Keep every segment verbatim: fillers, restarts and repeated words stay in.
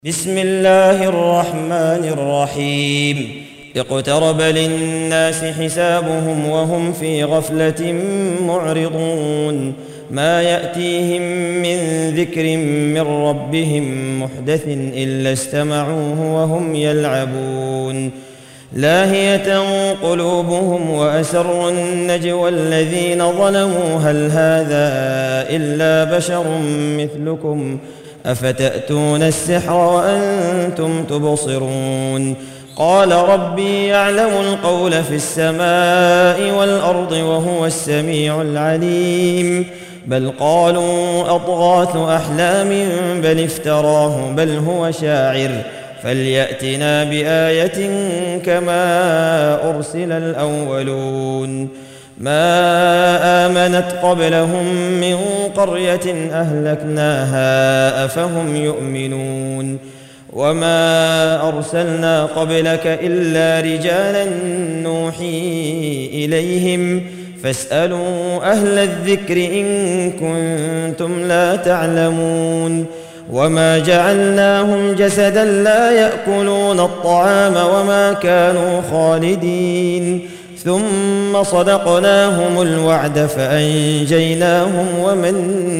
بسم الله الرحمن الرحيم اقترب للناس حسابهم وهم في غفلة معرضون ما يأتيهم من ذكر من ربهم محدث إلا استمعوه وهم يلعبون لاهية قلوبهم وأسروا النجوى الذين ظلموا هل هذا إلا بشر مثلكم أفتأتون السحر وأنتم تبصرون قال ربي يعلم القول في السماء والأرض وهو السميع العليم بل قالوا أضغاث أحلام بل افتراه بل هو شاعر فليأتنا بآية كما أرسل الأولون ما آمنت قبلهم من قرية أهلكناها أفهم يؤمنون وما أرسلنا قبلك إلا رجالا نوحي إليهم فاسألوا أهل الذكر إن كنتم لا تعلمون وما جعلناهم جسدا لا يأكلون الطعام وما كانوا خالدين ثم صدقناهم الوعد فأنجيناهم ومن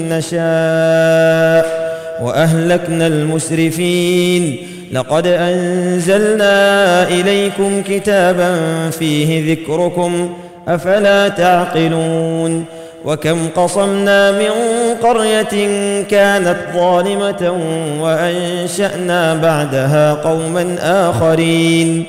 نشاء وأهلكنا المسرفين لقد أنزلنا إليكم كتابا فيه ذكركم أفلا تعقلون وكم قصمنا من قرية كانت ظالمة وأنشأنا بعدها قوما آخرين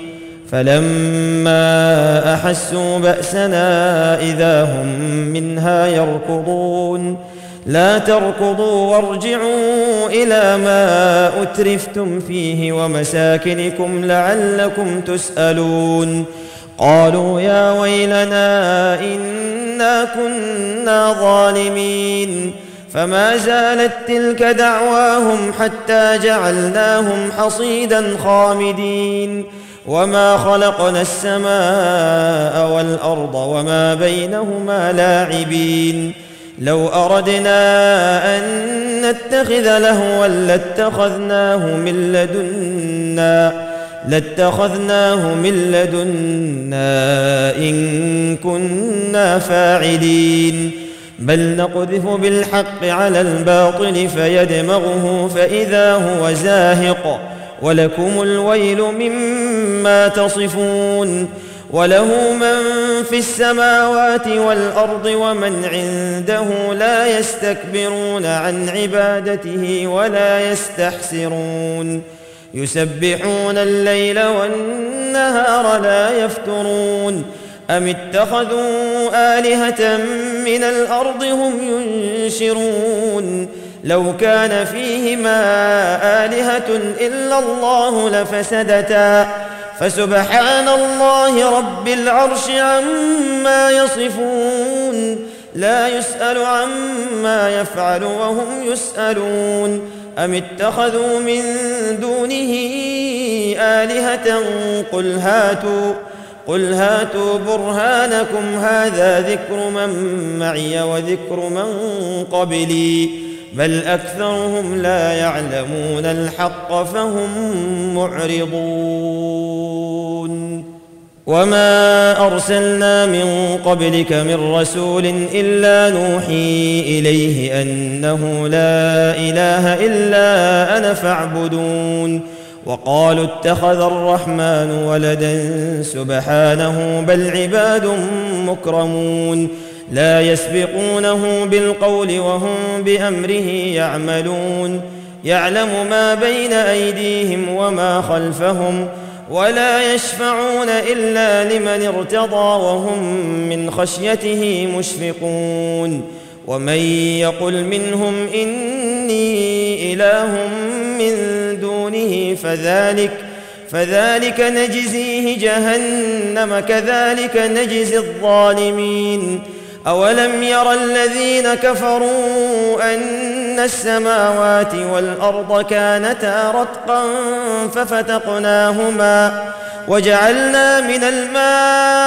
فلما أحسوا بأسنا إذا هم منها يركضون لا تركضوا وارجعوا إلى ما أترفتم فيه ومساكنكم لعلكم تسألون قالوا يا ويلنا إنا كنا ظالمين فما زالت تلك دعواهم حتى جعلناهم حصيدا خامدين وما خلقنا السماء والأرض وما بينهما لاعبين لو أردنا أن نتخذ لهوا لاتخذناه من لدنا لاتخذناه من لدنا إن كنا فاعلين بل نقذف بالحق على الباطل فيدمغه فإذا هو زاهق ولكم الويل مما تصفون وله من في السماوات والأرض ومن عنده لا يستكبرون عن عبادته ولا يستحسرون يسبحون الليل والنهار لا يفترون أم اتخذوا آلهة من الأرض هم ينشرون لو كان فيهما آلهة إلا الله لفسدتا فسبحان الله رب العرش عما يصفون لا يسأل عما يفعل وهم يسألون أم اتخذوا من دونه آلهة قل هاتوا قل هاتوا برهانكم هذا ذكر من معي وذكر من قبلي بل أكثرهم لا يعلمون الحق فهم معرضون وما أرسلنا من قبلك من رسول إلا نوحي إليه أنه لا إله إلا أنا فاعبدون وقالوا اتخذ الرحمن ولدا سبحانه بل عباد مكرمون لا يسبقونه بالقول وهم بأمره يعملون يعلم ما بين أيديهم وما خلفهم ولا يشفعون إلا لمن ارتضى وهم من خشيته مشفقون ومن يقل منهم إني إله من دونه فذلك فذلك نجزيه جهنم كذلك نجزي الظالمين أولم ير الذين كفروا أن السماوات والأرض كانتا رتقا ففتقناهما وجعلنا من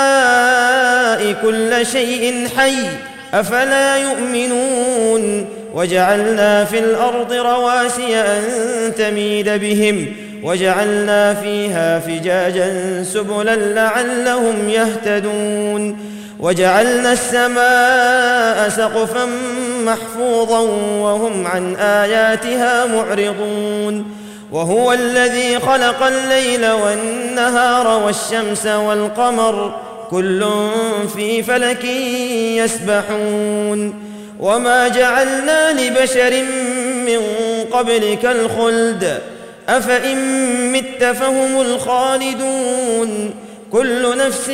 الماء كل شيء حي أفلا يؤمنون وجعلنا في الأرض رواسي أن تميد بهم وجعلنا فيها فجاجا سبلا لعلهم يهتدون وجعلنا السماء سقفا محفوظا وهم عن آياتها معرضون وهو الذي خلق الليل والنهار والشمس والقمر كل في فلك يسبحون وما جعلنا لبشر من قبلك الخلد أفإن مت فهم الخالدون كل نفس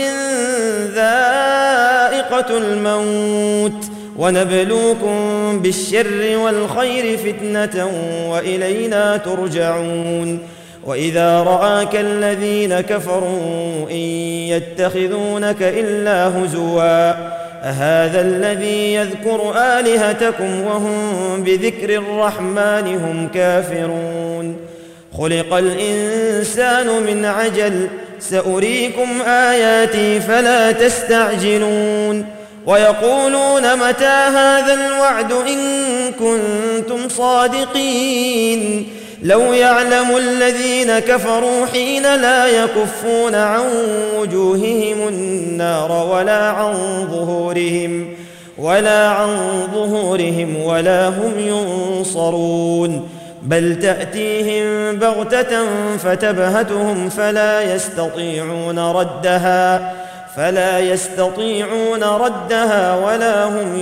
ذائقة الموت ونبلوكم بالشر والخير فتنة وإلينا ترجعون وإذا رآك الذين كفروا إن يتخذونك إلا هزوا أهذا الذي يذكر آلهتكم وهم بذكر الرحمن هم كافرون خلق الإنسان من عجل سأريكم آياتي فلا تستعجلون ويقولون متى هذا الوعد إن كنتم صادقين لو يعلم الذين كفروا حين لا يكفون عن وجوههم النار ولا عن ظهورهم ولا عن ظهورهم ولا هم ينصرون بل تأتيهم بغتة فتبهتهم فلا يستطيعون ردها فلا يستطيعون ردها ولا هم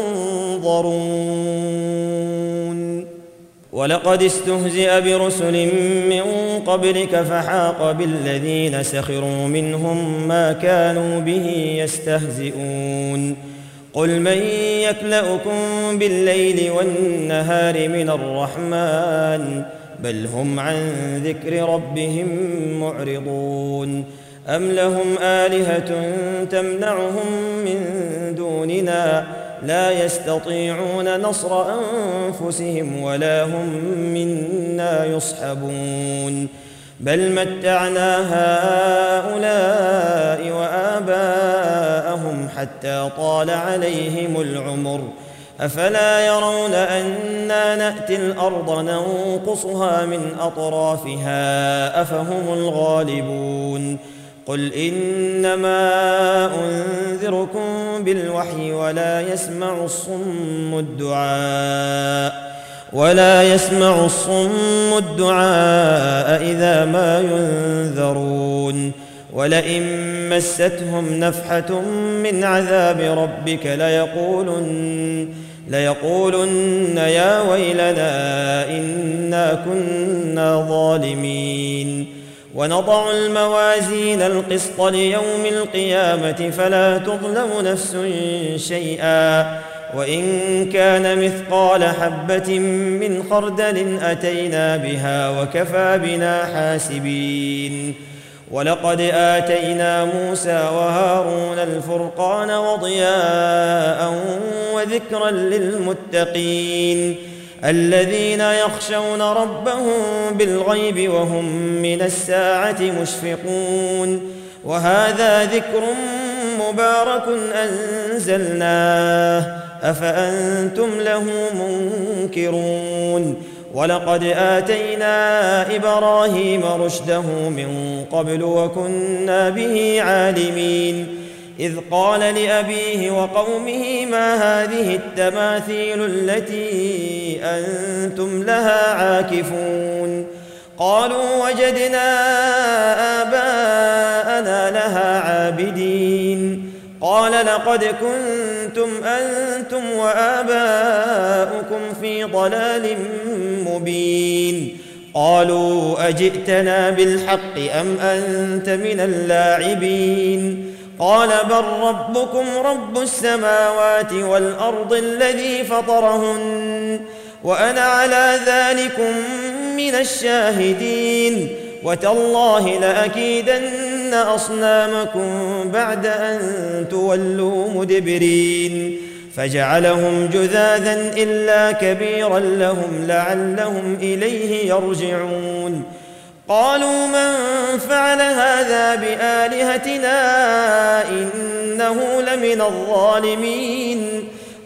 ينظرون ولقد استهزئ برسل من قبلك فحاق بالذين سخروا منهم ما كانوا به يستهزئون قل من يكلؤكم بالليل والنهار من الرحمن بل هم عن ذكر ربهم معرضون أم لهم آلهة تمنعهم من دوننا لا يستطيعون نصر أنفسهم ولا هم منا يصحبون بل متعنا هؤلاء وآباءهم حتى طال عليهم العمر أفلا يرون أنا نأتي الأرض ننقصها من أطرافها أفهم الغالبون قل إنما أنذركم بالوحي ولا يسمع الصم الدعاء ولا يسمع الصم الدعاء إذا ما ينذرون ولئن مستهم نفحة من عذاب ربك ليقولن ليقولن يا ويلنا إنا كنا ظالمين ونضع الموازين القسط ليوم القيامة فلا تظلم نفس شيئا وإن كان مثقال حبة من خردل أتينا بها وكفى بنا حاسبين ولقد آتينا موسى وهارون الفرقان وضياء وذكرا للمتقين الذين يخشون ربهم بالغيب وهم من الساعة مشفقون وهذا ذكر مبارك أنزلناه أفأنتم له منكرون ولقد آتينا إبراهيم رشده من قبل وكنا به عالمين إذ قال لأبيه وقومه ما هذه التماثيل التي أنتم لها عاكفون قالوا وجدنا آباءنا لها عابدين قال لقد كنتم أنتم وآباؤكم في ضلال مبين قالوا أجئتنا بالحق أم أنت من اللاعبين قال بل ربكم رب السماوات والأرض الذي فطرهن وأنا على ذلكم من الشاهدين وتالله لأكيدن أصنامكم بعد أن تولوا مدبرين فجعلهم جذاذا إلا كبيرا لهم لعلهم إليه يرجعون قالوا من فعل هذا بآلهتنا إنه لمن الظالمين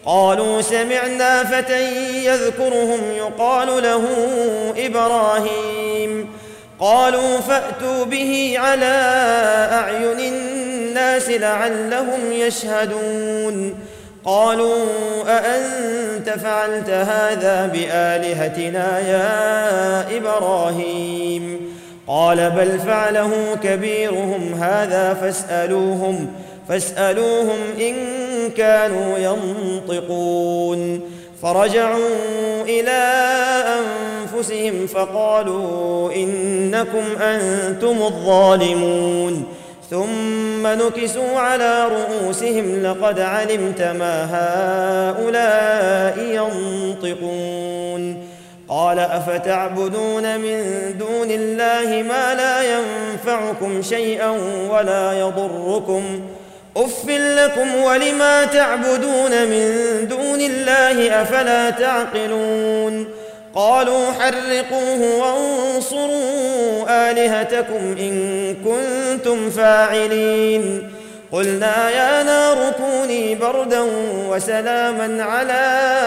قالوا سمعنا فتى يذكرهم يقال له إبراهيم قالوا فأتوا به على أعين الناس لعلهم يشهدون قالوا أأنت فعلت هذا بآلهتنا يا إبراهيم قال بل فعله كبيرهم هذا فاسألوهم فاسألوهم إن كانوا ينطقون فرجعوا إلى أنفسهم فقالوا إنكم أنتم الظالمون ثم نكسوا على رؤوسهم لقد علمت ما هؤلاء ينطقون قال أفتعبدون من دون الله ما لا ينفعكم شيئا ولا يضركم أف لكم ولما تعبدون من دون الله أفلا تعقلون قالوا حرقوه وانصروا آلهتكم إن كنتم فاعلين قلنا يا نار كوني بردا وسلاما على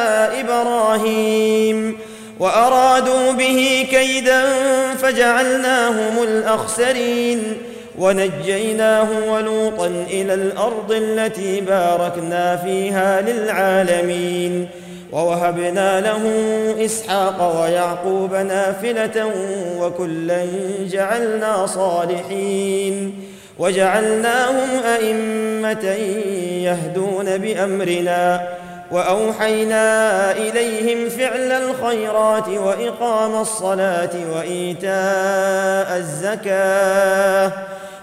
إبراهيم وأرادوا به كيدا فجعلناهم الأخسرين ونجيناه ولوطا إلى الأرض التي باركنا فيها للعالمين ووهبنا له إسحاق ويعقوب نافلة وكلا جعلنا صالحين وجعلناهم أئمة يهدون بأمرنا وأوحينا إليهم فعل الخيرات وإقام الصلاة وإيتاء الزكاة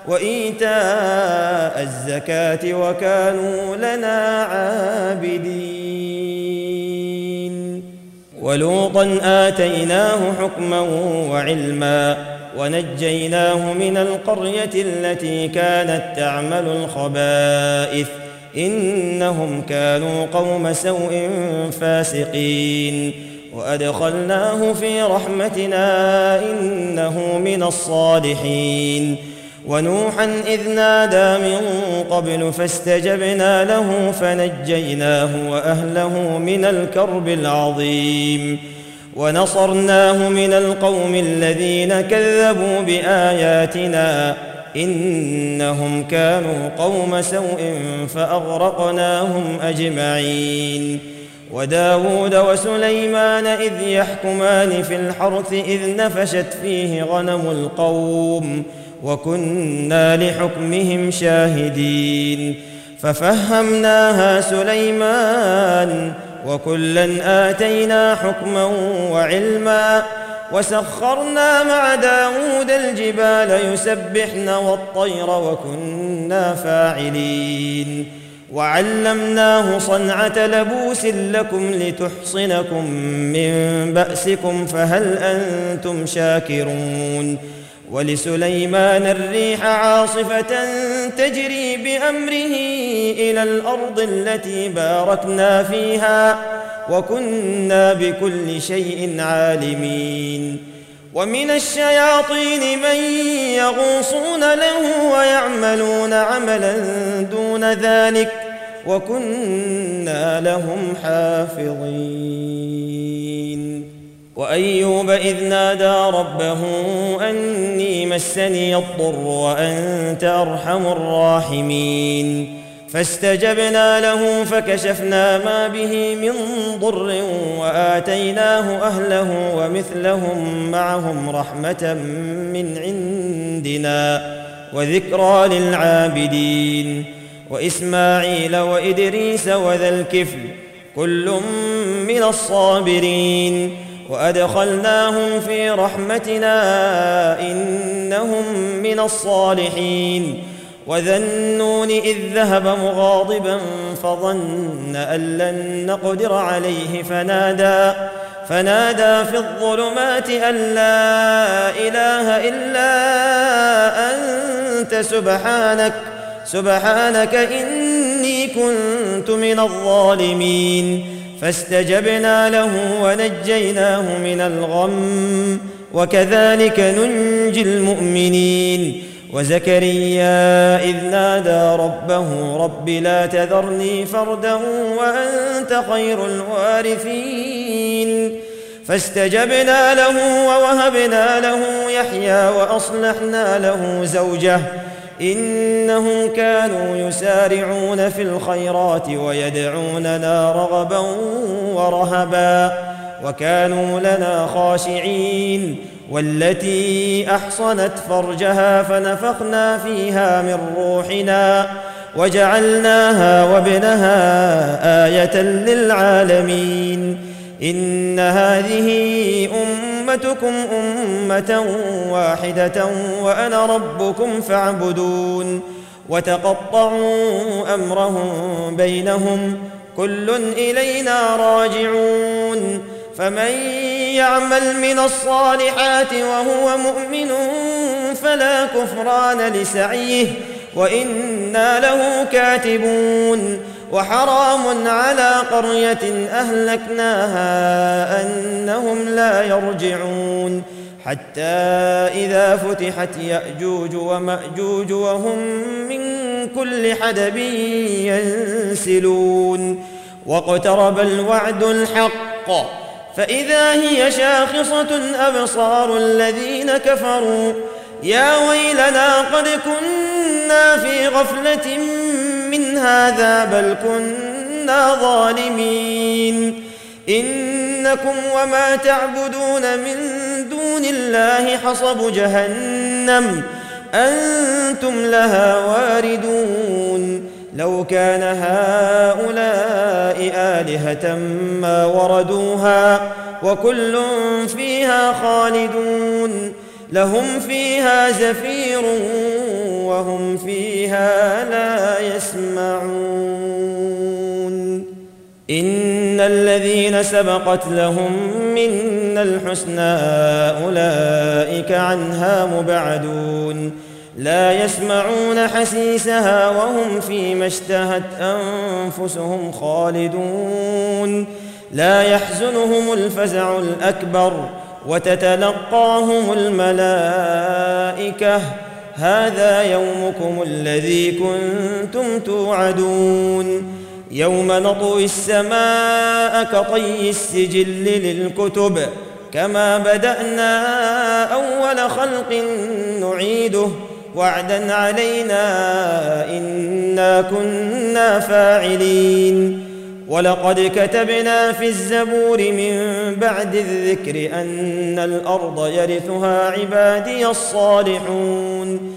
وإيتاء الزكاة وكانوا لنا عابدين ولوطا آتيناه حكما وعلما ونجيناه من القرية التي كانت تعمل الخبائث إنهم كانوا قوم سوء فاسقين وأدخلناه في رحمتنا إنه من الصالحين ونوحا إذ نادى من قبل فاستجبنا له فنجيناه وأهله من الكرب العظيم ونصرناه من القوم الذين كذبوا بآياتنا إنهم كانوا قوم سوء فأغرقناهم أجمعين وداود وسليمان إذ يحكمان في الحرث إذ نفشت فيه غنم القوم وكنا لحكمهم شاهدين ففهمناها سليمان وكلا آتينا حكما وعلما وسخرنا مع داود الجبال يسبحن والطير وكنا فاعلين وعلمناه صنعة لبوس لكم لتحصنكم من بأسكم فهل أنتم شاكرون ولسليمان الريح عاصفة تجري بأمره إلى الأرض التي باركنا فيها وكنا بكل شيء عالمين ومن الشياطين من يغوصون له ويعملون عملا دون ذلك وكنا لهم حافظين وأيوب إذ نادى ربه أني مسني الضر وأنت أرحم الراحمين فاستجبنا له فكشفنا ما به من ضر وآتيناه أهله ومثلهم معهم رحمة من عندنا وذكرى للعابدين وإسماعيل وإدريس وذا الكفل كل من الصابرين وأدخلناهم في رحمتنا إنهم من الصالحين وذا النون إذ ذهب مغاضبا فظن أن لن نقدر عليه فنادى فنادى في الظلمات أن لا إله إلا أنت سبحانك سبحانك إني كنت من الظالمين فاستجبنا له ونجيناه من الغم وكذلك ننجي المؤمنين وزكريا إذ نادى ربه رب لا تذرني فردا وأنت خير الوارثين فاستجبنا له ووهبنا له يحيى وأصلحنا له زوجه إنهم كانوا يسارعون في الخيرات ويدعوننا رغبا ورهبا وكانوا لنا خاشعين والتي أحصنت فرجها فنفخنا فيها من روحنا وجعلناها وابنها آية للعالمين إن هذه أمتكم أمة واحدة وأنا ربكم فاعبدون وتقطعوا أمرهم بينهم كل إلينا راجعون فمن يعمل من الصالحات وهو مؤمن فلا كفران لسعيه وإنا له كاتبون وحرام على قرية أهلكناها أنهم لا يرجعون حتى إذا فتحت يأجوج ومأجوج وهم من كل حدب ينسلون واقترب الوعد الحق فإذا هي شاخصة أبصار الذين كفروا يا ويلنا قد كنا في غفلة من هذا بل كنا ظالمين إنكم وما تعبدون من دون الله حصب جهنم أنتم لها واردون لو كان هؤلاء آلهة ما وردوها وكل فيها خالدون لهم فيها زفير وهم فيها لا يسمعون إن الذين سبقت لهم منا الحسنى أولئك عنها مبعدون لا يسمعون حسيسها وهم فيما اشتهت أنفسهم خالدون لا يحزنهم الفزع الأكبر وتتلقاهم الملائكة هذا يومكم الذي كنتم توعدون يوم نطوي السماء كطي السجل للكتب كما بدأنا أول خلق نعيده وعدا علينا إنا كنا فاعلين ولقد كتبنا في الزبور من بعد الذكر أن الأرض يرثها عبادي الصالحون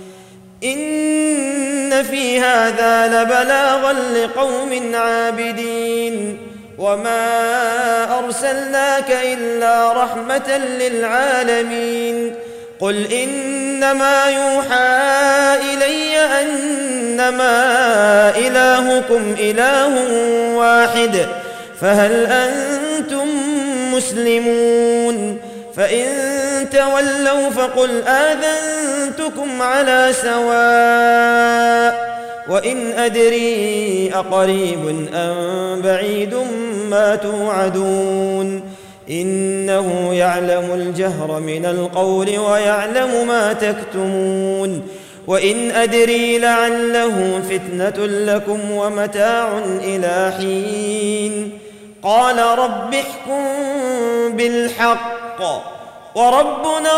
إن في هذا لبلاغا لقوم عابدين وما أرسلناك إلا رحمة للعالمين قل إنما يوحى إلي أنما إلهكم إله واحد فهل أنتم مسلمون فإن تولوا فقل آذنتكم على سواء وإن أدري أقريب أم بعيد ما توعدون إنه يعلم الجهر من القول ويعلم ما تكتمون وإن أدري لعله فتنة لكم ومتاع إلى حين قال رب احكم بالحق وربنا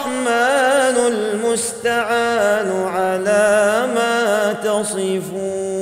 الرحمن المستعان على ما تصفون.